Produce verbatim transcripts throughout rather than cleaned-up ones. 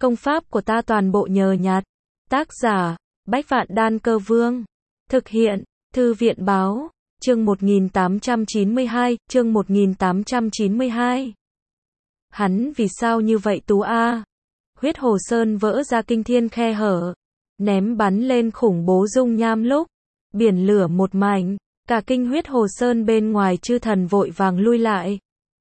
Công pháp của ta toàn bộ nhờ nhặt. Tác giả, Bách Vạn Đan Cơ Vương. Thực hiện, Thư viện Báo. Chương một nghìn tám trăm chín mươi hai, chương một nghìn tám trăm chín mươi hai. Hắn vì sao như vậy tú a? Huyết Hồ Sơn vỡ ra kinh thiên khe hở, ném bắn lên khủng bố dung nham lúc biển lửa một mảnh, cả kinh Huyết Hồ Sơn bên ngoài chư thần vội vàng lui lại.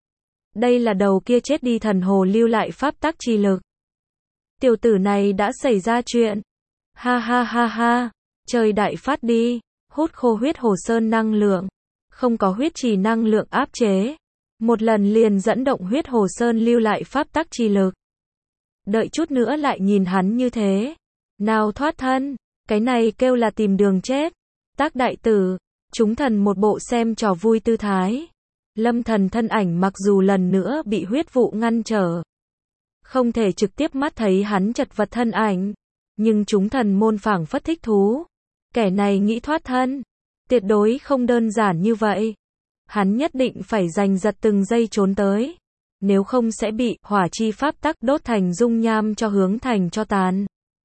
Đây là đầu kia chết đi thần hồ lưu lại pháp tắc chi lực. Tiểu tử này đã xảy ra chuyện. Ha ha ha ha, trời đại phát đi, hút khô Huyết Hồ Sơn năng lượng, không có huyết trì năng lượng áp chế, một lần liền dẫn động Huyết Hồ Sơn lưu lại pháp tắc chi lực. Đợi chút nữa lại nhìn hắn như thế, nào thoát thân, cái này kêu là tìm đường chết. Tác đại tử, chúng thần một bộ xem trò vui tư thái. Lâm Thần thân ảnh mặc dù lần nữa bị huyết vụ ngăn trở, không thể trực tiếp mắt thấy hắn chật vật thân ảnh, nhưng chúng thần môn phảng phất thích thú. Kẻ này nghĩ thoát thân, tuyệt đối không đơn giản như vậy. Hắn nhất định phải giành giật từng giây trốn tới, nếu không sẽ bị hỏa chi pháp tắc đốt thành dung nham cho hướng thành cho tàn.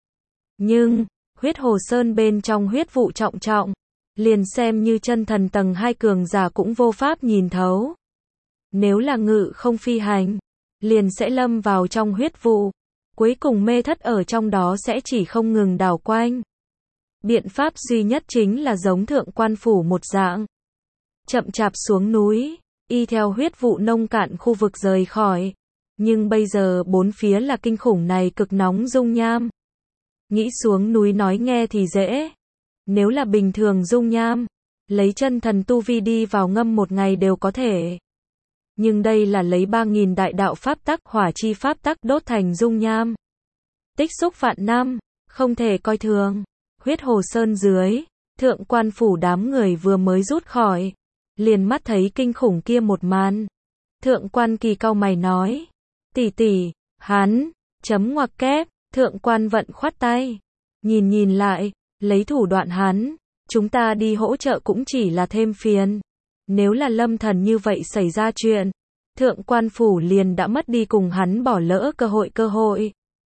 Nhưng, Huyết Hồ Sơn bên trong huyết vụ trọng trọng, liền xem như chân thần tầng hai cường giả cũng vô pháp nhìn thấu. Nếu là ngự không phi hành, liền sẽ lâm vào trong huyết vụ, cuối cùng mê thất ở trong đó sẽ chỉ không ngừng đảo quanh. Biện pháp duy nhất chính là giống Thượng Quan Phủ một dạng, chậm chạp xuống núi, y theo huyết vụ nông cạn khu vực rời khỏi. Nhưng bây giờ bốn phía là kinh khủng này cực nóng dung nham. Nghĩ xuống núi nói nghe thì dễ. Nếu là bình thường dung nham, lấy chân thần tu vi đi vào ngâm một ngày đều có thể. Nhưng đây là lấy ba nghìn đại đạo pháp tắc, hỏa chi pháp tắc đốt thành dung nham. Tích xúc vạn năm, không thể coi thường. Huyết Hồ Sơn dưới, Thượng Quan Phủ đám người vừa mới rút khỏi, liền mắt thấy kinh khủng kia một màn. Thượng Quan Kỳ cau mày nói, tỷ tỷ, hắn, chấm ngoặc kép. Thượng Quan Vận khoát tay, nhìn nhìn lại, lấy thủ đoạn hắn, chúng ta đi hỗ trợ cũng chỉ là thêm phiền. Nếu là Lâm Thần như vậy xảy ra chuyện, Thượng Quan Phủ liền đã mất đi cùng hắn bỏ lỡ cơ hội cơ hội.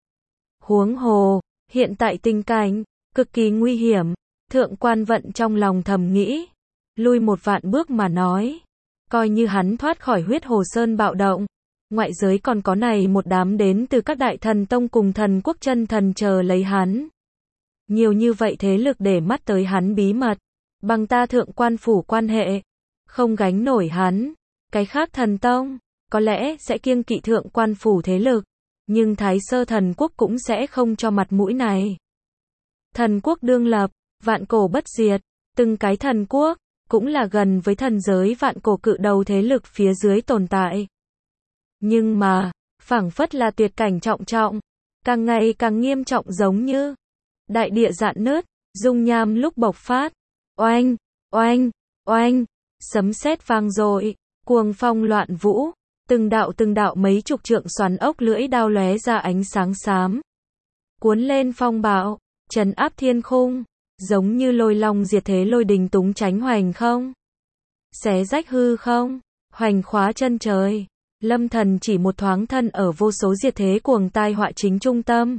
Huống hồ, hiện tại tình cảnh cực kỳ nguy hiểm. Thượng Quan Vận trong lòng thầm nghĩ, lui một vạn bước mà nói, coi như hắn thoát khỏi Huyết Hồ Sơn bạo động, ngoại giới còn có này một đám đến từ các đại thần tông cùng thần quốc chân thần chờ lấy hắn. Nhiều như vậy thế lực để mắt tới hắn bí mật, bằng ta Thượng Quan Phủ quan hệ, không gánh nổi hắn. Cái khác thần tông, có lẽ sẽ kiêng kỵ Thượng Quan Phủ thế lực, nhưng Thái Sơ thần quốc cũng sẽ không cho mặt mũi này. Thần quốc đương lập, vạn cổ bất diệt, từng cái thần quốc, cũng là gần với thần giới vạn cổ cự đầu thế lực phía dưới tồn tại. Nhưng mà, phảng phất là tuyệt cảnh trọng trọng, càng ngày càng nghiêm trọng giống như đại địa rạn nứt, dung nham lúc bộc phát, oanh, oanh, oanh, sấm sét vang dội, cuồng phong loạn vũ, từng đạo từng đạo mấy chục trượng xoắn ốc lưỡi đao lóe ra ánh sáng xám, cuốn lên phong bạo, trấn áp thiên khung, giống như lôi long diệt thế lôi đình túng tránh hoành không, xé rách hư không, hoành khóa chân trời. Lâm Thần chỉ một thoáng thân ở vô số diệt thế cuồng tai họa chính trung tâm.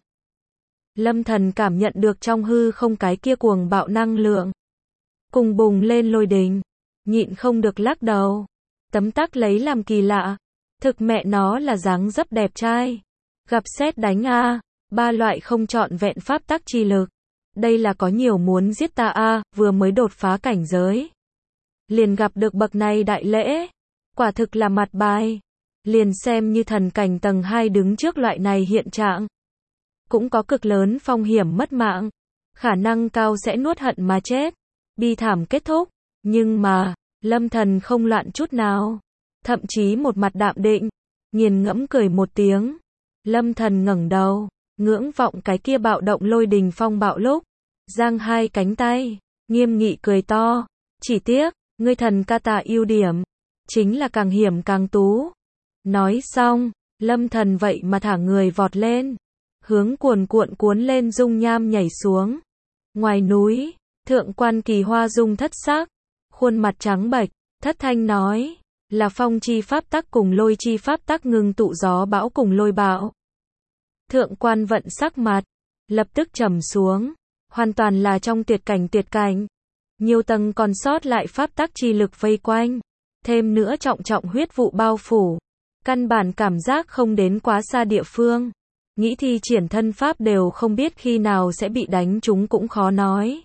Lâm Thần cảm nhận được trong hư không cái kia cuồng bạo năng lượng, cùng bùng lên lôi đình, nhịn không được lắc đầu. Tấm tắc lấy làm kỳ lạ, thực mẹ nó là dáng dấp đẹp trai, gặp sét đánh a, ba loại không trọn vẹn pháp tắc chi lực. Đây là có nhiều muốn giết ta a, vừa mới đột phá cảnh giới, liền gặp được bậc này đại lễ, quả thực là mặt bài. Liền xem như thần cảnh tầng hai đứng trước loại này hiện trạng, cũng có cực lớn phong hiểm mất mạng, khả năng cao sẽ nuốt hận mà chết, bi thảm kết thúc. Nhưng mà, Lâm Thần không loạn chút nào, thậm chí một mặt đạm định, nghiền ngẫm cười một tiếng. Lâm Thần ngẩng đầu, ngưỡng vọng cái kia bạo động lôi đình phong bạo lúc, giang hai cánh tay, nghiêm nghị cười to, chỉ tiếc, ngươi thần ca tà ưu điểm, chính là càng hiểm càng tú. Nói xong, Lâm Thần vậy mà thả người vọt lên, hướng cuồn cuộn cuốn lên dung nham nhảy xuống. Ngoài núi, Thượng Quan Kỳ hoa dung thất sắc, khuôn mặt trắng bệch, thất thanh nói, là phong chi pháp tắc cùng lôi chi pháp tắc ngưng tụ gió bão cùng lôi bão. Thượng quan vận sắc mặt lập tức trầm xuống, hoàn toàn là trong tuyệt cảnh tuyệt cảnh. Nhiều tầng còn sót lại pháp tắc chi lực vây quanh, thêm nữa trọng trọng huyết vụ bao phủ, căn bản cảm giác không đến quá xa địa phương. Nghĩ thi triển thân pháp đều không biết khi nào sẽ bị đánh trúng cũng khó nói.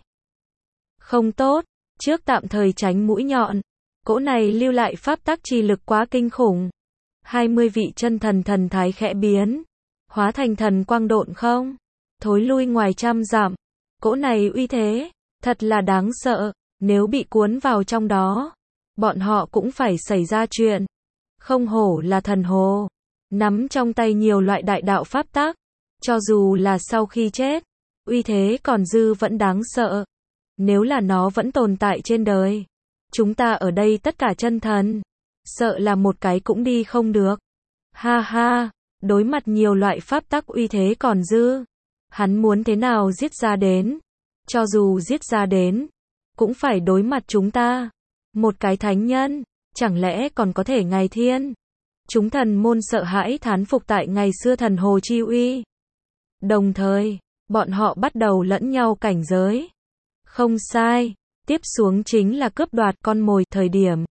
Không tốt, trước tạm thời tránh mũi nhọn. Cỗ này lưu lại pháp tắc chi lực quá kinh khủng. hai mươi vị chân thần thần thái khẽ biến, hóa thành thần quang độn không, thối lui ngoài trăm dặm. Cỗ này uy thế, thật là đáng sợ, nếu bị cuốn vào trong đó, bọn họ cũng phải xảy ra chuyện. Không hổ là thần hồ, nắm trong tay nhiều loại đại đạo pháp tắc, cho dù là sau khi chết, uy thế còn dư vẫn đáng sợ. Nếu là nó vẫn tồn tại trên đời, chúng ta ở đây tất cả chân thần, sợ là một cái cũng đi không được. Ha ha, đối mặt nhiều loại pháp tắc uy thế còn dư, hắn muốn thế nào giết ra đến? Cho dù giết ra đến, cũng phải đối mặt chúng ta. Một cái thánh nhân, chẳng lẽ còn có thể ngày thiên? Chúng thần môn sợ hãi thán phục tại ngày xưa thần hồ chi uy. Đồng thời, bọn họ bắt đầu lẫn nhau cảnh giới. Không sai, tiếp xuống chính là cướp đoạt con mồi thời điểm.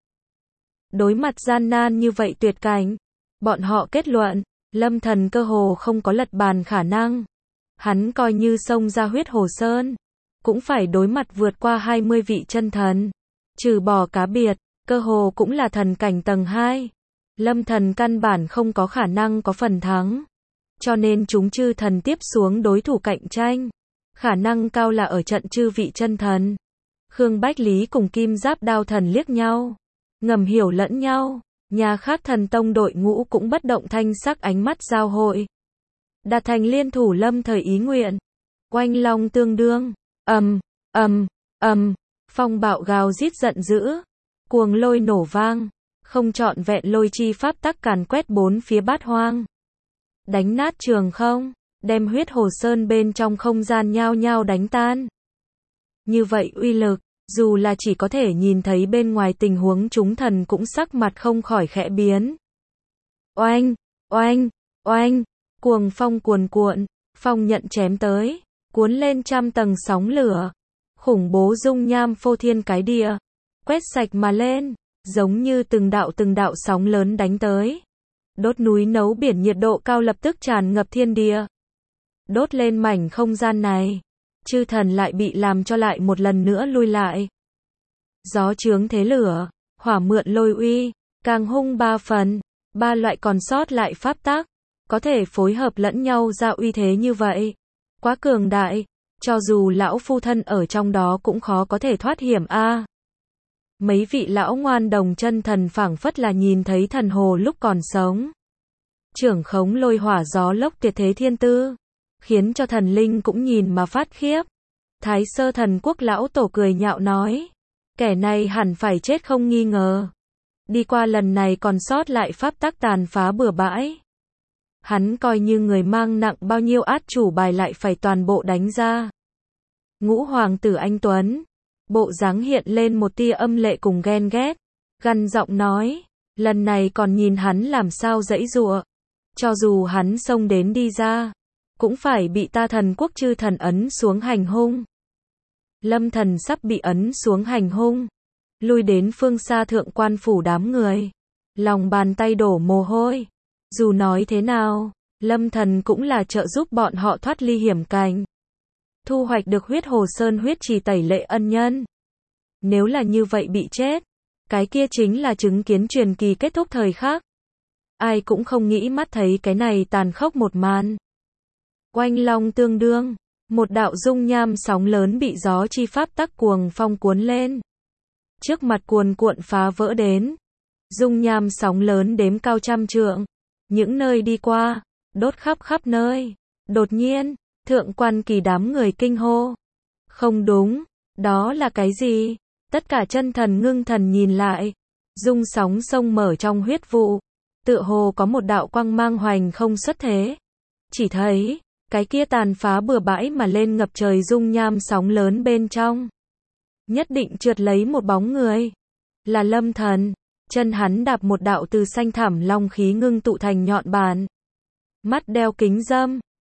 Đối mặt gian nan như vậy tuyệt cảnh, bọn họ kết luận, Lâm Thần cơ hồ không có lật bàn khả năng. Hắn coi như xông ra huyết hồ sơn, cũng phải đối mặt vượt qua hai mươi vị chân thần. Trừ bỏ cá biệt, cơ hồ cũng là thần cảnh tầng hai. Lâm Thần căn bản không có khả năng có phần thắng. Cho nên chúng chư thần tiếp xuống đối thủ cạnh tranh. Khả năng cao là ở trận chư vị chân thần. Khương Bách Lý cùng Kim Giáp Đao thần liếc nhau, ngầm hiểu lẫn nhau. Nhà khác thần tông đội ngũ cũng bất động thanh sắc ánh mắt giao hội. Đạt thành liên thủ lâm thời ý nguyện. Oanh long tương đương, ầm, ầm, ầm, phong bạo gào rít giận dữ, cuồng lôi nổ vang, không trọn vẹn lôi chi pháp tắc càn quét bốn phía bát hoang. Đánh nát trường không, đem huyết hồ sơn bên trong không gian nhao nhao đánh tan. Như vậy uy lực, dù là chỉ có thể nhìn thấy bên ngoài tình huống chúng thần cũng sắc mặt không khỏi khẽ biến. Oanh, oanh, oanh, cuồng phong cuồn cuộn, phong nhận chém tới, cuốn lên trăm tầng sóng lửa, khủng bố dung nham phô thiên cái địa, quét sạch mà lên, giống như từng đạo từng đạo sóng lớn đánh tới. Đốt núi nấu biển, nhiệt độ cao lập tức tràn ngập thiên địa. Đốt lên mảnh không gian này, chư thần lại bị làm cho lại một lần nữa lui lại. Gió chướng thế lửa, hỏa mượn lôi uy, càng hung ba phần, ba loại còn sót lại pháp tắc, có thể phối hợp lẫn nhau ra uy thế như vậy. Quá cường đại, cho dù lão phu thân ở trong đó cũng khó có thể thoát hiểm a. À. Mấy vị lão ngoan đồng chân thần phảng phất là nhìn thấy thần hồ lúc còn sống. Trưởng khống lôi hỏa gió lốc tuyệt thế thiên tư, khiến cho thần linh cũng nhìn mà phát khiếp. Thái Sơ Thần Quốc lão tổ cười nhạo nói, kẻ này hẳn phải chết không nghi ngờ. Đi qua lần này còn sót lại pháp tắc tàn phá bừa bãi. Hắn coi như người mang nặng bao nhiêu át chủ bài lại phải toàn bộ đánh ra. Ngũ hoàng tử anh Tuấn, bộ dáng hiện lên một tia âm lệ cùng ghen ghét, gằn giọng nói, lần này còn nhìn hắn làm sao giãy giụa. Cho dù hắn xông đến đi ra, cũng phải bị ta thần quốc chư thần ấn xuống hành hung. Lâm Thần sắp bị ấn xuống hành hung, lui đến phương xa thượng quan phủ đám người, lòng bàn tay đổ mồ hôi. Dù nói thế nào, Lâm Thần cũng là trợ giúp bọn họ thoát ly hiểm cảnh, thu hoạch được huyết hồ sơn huyết trì tẩy lệ ân nhân. Nếu là như vậy bị chết, cái kia chính là chứng kiến truyền kỳ kết thúc thời khắc. Ai cũng không nghĩ mắt thấy cái này tàn khốc một màn. Oanh long tương đương, một đạo dung nham sóng lớn bị gió chi pháp tắc cuồng phong cuốn lên. Trước mặt cuồn cuộn phá vỡ đến. Dung nham sóng lớn đếm cao trăm trượng. Những nơi đi qua, đốt khắp khắp nơi. Đột nhiên, thượng quan kỳ đám người kinh hô. Không đúng, đó là cái gì? Tất cả chân thần ngưng thần nhìn lại. Dung sóng sông mở trong huyết vụ. Tựa hồ có một đạo quang mang hoành không xuất thế. Chỉ thấy, cái kia tàn phá bừa bãi mà lên ngập trời dung nham sóng lớn bên trong. Nhất định trượt lấy một bóng người. Là Lâm Thần. Chân hắn đạp một đạo từ xanh thẳm long khí ngưng tụ thành nhọn bàn. Mắt đeo kính dâm,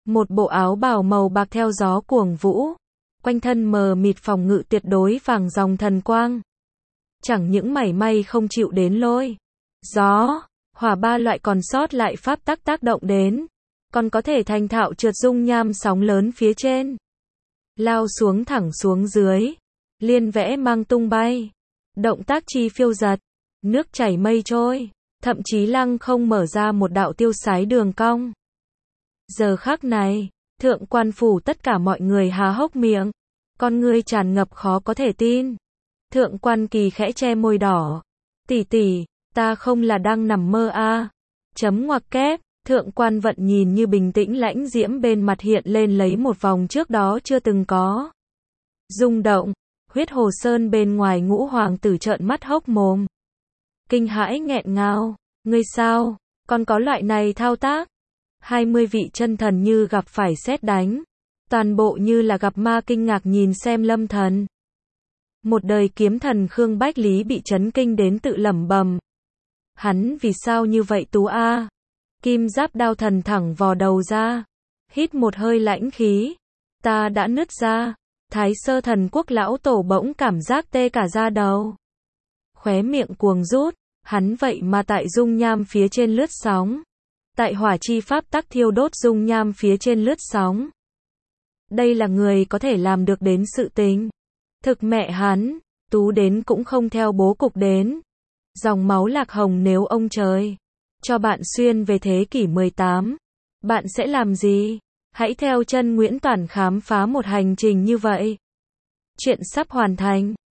Một bộ áo bào màu bạc theo gió cuồng vũ. Quanh thân mờ mịt phòng ngự tuyệt đối vàng dòng thần quang. Chẳng những mảy may không chịu đến lôi, gió, hỏa ba loại còn sót lại pháp tắc tác động đến. Còn có thể thành thạo trượt dung nham sóng lớn phía trên. Lao xuống thẳng xuống dưới. Liên vẽ mang tung bay. Động tác chi phiêu giật. Nước chảy mây trôi. Thậm chí lăng không mở ra một đạo tiêu sái đường cong. Giờ khắc này, thượng quan phủ tất cả mọi người há hốc miệng. Con ngươi tràn ngập khó có thể tin. Thượng quan Kỳ khẽ che môi đỏ. Tỷ tỷ, ta không là đang nằm mơ a à. Chấm ngoặc kép. Thượng quan Vận nhìn như bình tĩnh lãnh diễm bên mặt hiện lên lấy một vòng trước đó chưa từng có. Rung động, huyết hồ sơn bên ngoài ngũ hoàng tử trợn mắt hốc mồm. Kinh hãi nghẹn ngào, ngươi sao, còn có loại này thao tác. hai mươi vị chân thần như gặp phải sét đánh. Toàn bộ như là gặp ma kinh ngạc nhìn xem Lâm Thần. Một đời kiếm thần Khương Bách Lý bị chấn kinh đến tự lẩm bẩm. Hắn vì sao như vậy tú a? À? Kim giáp đao thần thẳng vò đầu ra. Hít một hơi lãnh khí. Ta đã nứt ra. Thái sơ thần quốc lão tổ bỗng cảm giác tê cả da đầu. Khóe miệng cuồng rút. Hắn vậy mà tại dung nham phía trên lướt sóng. Tại hỏa chi pháp tắc thiêu đốt dung nham phía trên lướt sóng. Đây là người có thể làm được đến sự tình. Thực mẹ hắn, tú đến cũng không theo bố cục đến. Dòng máu lạc hồng nếu ông trời cho bạn xuyên về thế kỷ mười tám, bạn sẽ làm gì? Hãy theo chân Nguyễn Toản khám phá một hành trình như vậy. Chuyện sắp hoàn thành.